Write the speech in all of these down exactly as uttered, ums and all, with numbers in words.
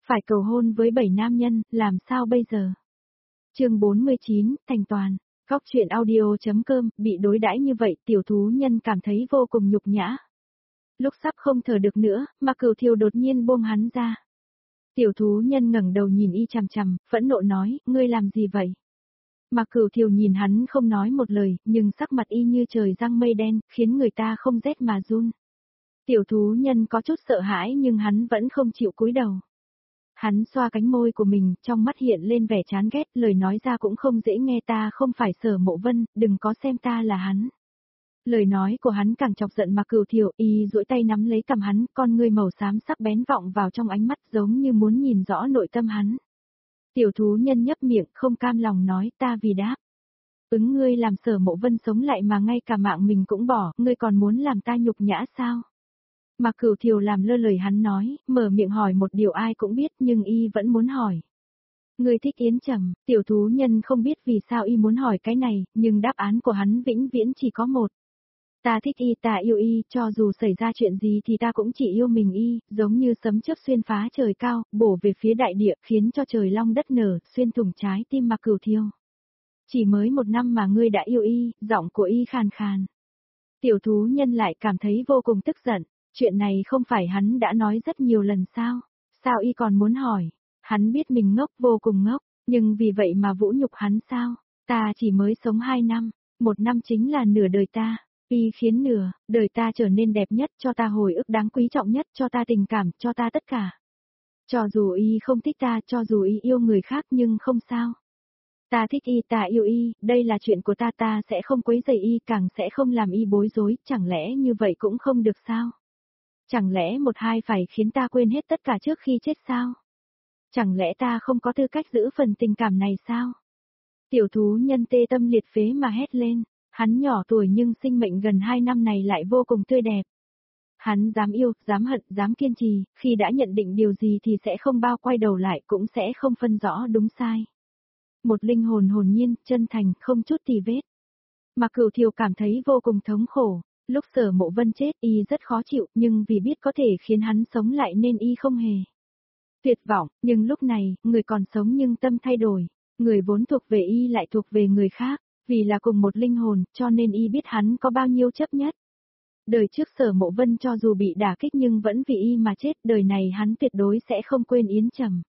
Phải cầu hôn với bảy nam nhân, làm sao bây giờ? Chương bốn mươi chín, thành toàn. Góc truyện audio.com, bị đối đãi như vậy, tiểu thú nhân cảm thấy vô cùng nhục nhã. Lúc sắp không thở được nữa, Mạc Cửu Thiều đột nhiên buông hắn ra. Tiểu thú nhân ngẩng đầu nhìn y chằm chằm, phẫn nộ nói, ngươi làm gì vậy? Mạc Cửu Thiều nhìn hắn không nói một lời, nhưng sắc mặt y như trời giăng mây đen, khiến người ta không rét mà run. Tiểu thú nhân có chút sợ hãi nhưng hắn vẫn không chịu cúi đầu. Hắn xoa cánh môi của mình, trong mắt hiện lên vẻ chán ghét, lời nói ra cũng không dễ nghe, ta không phải Sở Mộ Vân, đừng có xem ta là hắn. Lời nói của hắn càng chọc giận Mạc Cửu Thiều, y duỗi tay nắm lấy cằm hắn, con ngươi màu xám sắc bén vọng vào trong ánh mắt giống như muốn nhìn rõ nội tâm hắn. Tiểu thú nhân nhấp miệng, không cam lòng nói, ta vì đáp. Ứng ngươi làm Sở Mộ Vân sống lại mà ngay cả mạng mình cũng bỏ, ngươi còn muốn làm ta nhục nhã sao? Mạc Cửu Thiều làm lơ lời hắn nói, mở miệng hỏi một điều ai cũng biết nhưng y vẫn muốn hỏi. Ngươi thích Yến Trầm, tiểu thú nhân không biết vì sao y muốn hỏi cái này, nhưng đáp án của hắn vĩnh viễn chỉ có một. Ta thích y, ta yêu y, cho dù xảy ra chuyện gì thì ta cũng chỉ yêu mình y, giống như sấm chớp xuyên phá trời cao, bổ về phía đại địa, khiến cho trời long đất nở, xuyên thủng trái tim Mạc Cửu Thiều. Chỉ mới một năm mà ngươi đã yêu y, giọng của y khàn khàn. Tiểu thú nhân lại cảm thấy vô cùng tức giận. Chuyện này không phải hắn đã nói rất nhiều lần sao? Sao y còn muốn hỏi? Hắn biết mình ngốc, vô cùng ngốc, nhưng vì vậy mà vũ nhục hắn sao? Ta chỉ mới sống hai năm, một năm chính là nửa đời ta. Y khiến nửa đời ta trở nên đẹp nhất, cho ta hồi ức đáng quý trọng nhất, cho ta tình cảm, cho ta tất cả. Cho dù y không thích ta, cho dù y yêu người khác nhưng không sao. Ta thích y, ta yêu y, đây là chuyện của ta, ta sẽ không quấy rầy y, càng sẽ không làm y bối rối, chẳng lẽ như vậy cũng không được sao? Chẳng lẽ một hai phải khiến ta quên hết tất cả trước khi chết sao? Chẳng lẽ ta không có tư cách giữ phần tình cảm này sao? Tiểu thú nhân tê tâm liệt phế mà hét lên, hắn nhỏ tuổi nhưng sinh mệnh gần hai năm này lại vô cùng tươi đẹp. Hắn dám yêu, dám hận, dám kiên trì, khi đã nhận định điều gì thì sẽ không bao quay đầu lại, cũng sẽ không phân rõ đúng sai. Một linh hồn hồn nhiên, chân thành, không chút tì vết. Mạc Cửu Thiều cảm thấy vô cùng thống khổ. Lúc Sở Mộ Vân chết y rất khó chịu, nhưng vì biết có thể khiến hắn sống lại nên y không hề tuyệt vọng, nhưng lúc này, người còn sống nhưng tâm thay đổi, người vốn thuộc về y lại thuộc về người khác, vì là cùng một linh hồn, cho nên y biết hắn có bao nhiêu chấp nhất. Đời trước Sở Mộ Vân cho dù bị đả kích nhưng vẫn vì y mà chết, đời này hắn tuyệt đối sẽ không quên Yến Trầm.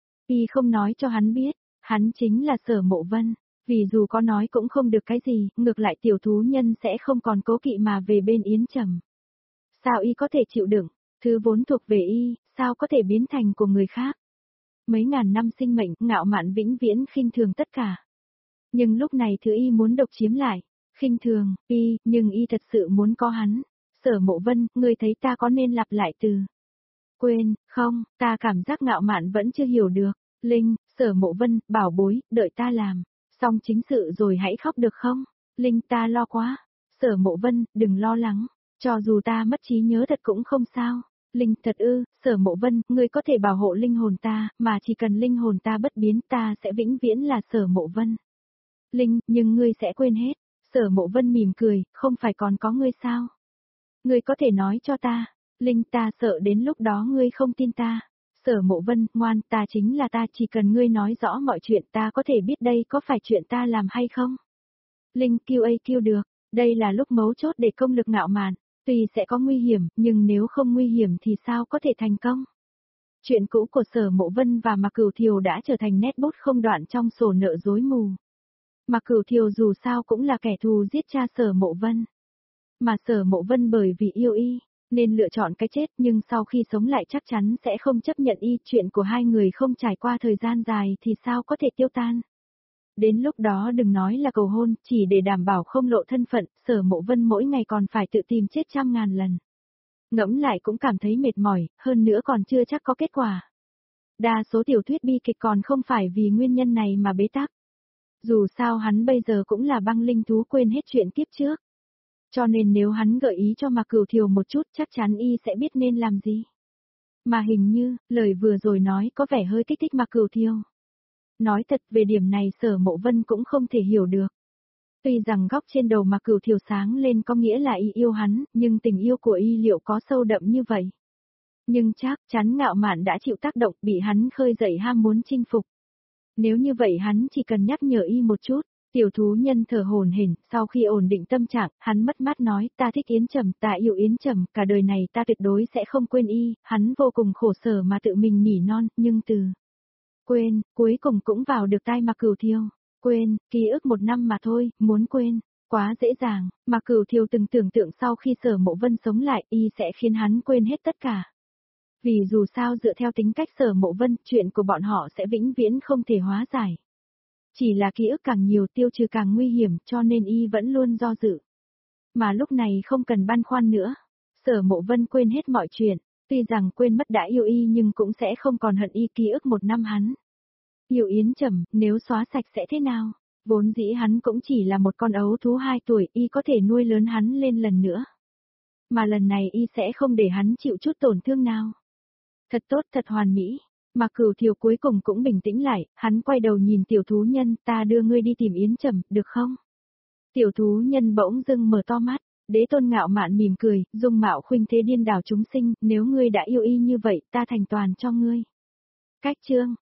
Y không nói cho hắn biết, hắn chính là Sở Mộ Vân. Vì dù có nói cũng không được cái gì, ngược lại tiểu thú nhân sẽ không còn cố kỵ mà về bên Yến Trầm. Sao y có thể chịu đựng, thứ vốn thuộc về y, sao có thể biến thành của người khác? Mấy ngàn năm sinh mệnh, ngạo mạn vĩnh viễn khinh thường tất cả. Nhưng lúc này thứ y muốn độc chiếm lại, khinh thường, y, nhưng y thật sự muốn có hắn. Sở Mộ Vân, ngươi thấy ta có nên lặp lại từ quên, không, ta cảm giác ngạo mạn vẫn chưa hiểu được. Linh, Sở Mộ Vân, bảo bối, đợi ta làm. Xong chính sự rồi hãy khóc được không? Linh, ta lo quá. Sở Mộ Vân, đừng lo lắng. Cho dù ta mất trí nhớ thật cũng không sao. Linh, thật ư, Sở Mộ Vân, ngươi có thể bảo hộ linh hồn ta, mà chỉ cần linh hồn ta bất biến ta sẽ vĩnh viễn là Sở Mộ Vân. Linh, nhưng ngươi sẽ quên hết. Sở Mộ Vân mỉm cười, không phải còn có ngươi sao? Ngươi có thể nói cho ta. Linh, ta sợ đến lúc đó ngươi không tin ta. Sở Mộ Vân, ngoan, ta chính là ta, chỉ cần ngươi nói rõ mọi chuyện ta có thể biết đây có phải chuyện ta làm hay không. Linh, kêu ấy kêu được, đây là lúc mấu chốt để công lực ngạo mạn, tuy sẽ có nguy hiểm, nhưng nếu không nguy hiểm thì sao có thể thành công. Chuyện cũ của Sở Mộ Vân và Mạc Cửu Thiều đã trở thành nét bút không đoạn trong sổ nợ rối mù. Mạc Cửu Thiều dù sao cũng là kẻ thù giết cha Sở Mộ Vân. Mà Sở Mộ Vân bởi vì yêu y, nên lựa chọn cái chết, nhưng sau khi sống lại chắc chắn sẽ không chấp nhận y, chuyện của hai người không trải qua thời gian dài thì sao có thể tiêu tan. Đến lúc đó đừng nói là cầu hôn, chỉ để đảm bảo không lộ thân phận, Sở Mộ Vân mỗi ngày còn phải tự tìm chết trăm ngàn lần. Ngẫm lại cũng cảm thấy mệt mỏi, hơn nữa còn chưa chắc có kết quả. Đa số tiểu thuyết bi kịch còn không phải vì nguyên nhân này mà bế tắc. Dù sao hắn bây giờ cũng là băng linh thú, quên hết chuyện kiếp trước. Cho nên nếu hắn gợi ý cho Mạc Cửu Thiều một chút chắc chắn y sẽ biết nên làm gì. Mà hình như, lời vừa rồi nói có vẻ hơi kích thích Mạc Cửu Thiều. Nói thật về điểm này Sở Mộ Vân cũng không thể hiểu được. Tuy rằng góc trên đầu Mạc Cửu Thiều sáng lên có nghĩa là y yêu hắn, nhưng tình yêu của y liệu có sâu đậm như vậy? Nhưng chắc chắn Ngạo Mạn đã chịu tác động, bị hắn khơi dậy ham muốn chinh phục. Nếu như vậy hắn chỉ cần nhắc nhở y một chút. Tiểu thú nhân thở hổn hển, sau khi ổn định tâm trạng, hắn mất mát nói, ta thích Yến Trầm, ta yêu Yến Trầm, cả đời này ta tuyệt đối sẽ không quên y, hắn vô cùng khổ sở mà tự mình nỉ non, nhưng từ quên, cuối cùng cũng vào được tai Mạc Cửu Thiêu. Quên, ký ức một năm mà thôi, muốn quên, quá dễ dàng, Mạc Cửu Thiêu từng tưởng tượng sau khi Sở Mộ Vân sống lại, y sẽ khiến hắn quên hết tất cả. Vì dù sao dựa theo tính cách Sở Mộ Vân, chuyện của bọn họ sẽ vĩnh viễn không thể hóa giải. Chỉ là ký ức càng nhiều tiêu trừ càng nguy hiểm cho nên y vẫn luôn do dự. Mà lúc này không cần băn khoăn nữa. Sở Mộ Vân quên hết mọi chuyện, tuy rằng quên mất đã yêu y nhưng cũng sẽ không còn hận y ký ức một năm hắn. Yêu Yến Trầm, nếu xóa sạch sẽ thế nào? Vốn dĩ hắn cũng chỉ là một con ấu thú hai tuổi, y có thể nuôi lớn hắn lên lần nữa. Mà lần này y sẽ không để hắn chịu chút tổn thương nào. Thật tốt, thật hoàn mỹ. Mạc Cửu Thiều cuối cùng cũng bình tĩnh lại, hắn quay đầu nhìn tiểu thú nhân, ta đưa ngươi đi tìm Yến Trầm, được không? Tiểu thú nhân bỗng dưng mở to mắt, Đế Tôn Ngạo Mạn mỉm cười, dung mạo khuynh thế điên đảo chúng sinh, nếu ngươi đã yêu y như vậy, ta thành toàn cho ngươi. Cách chương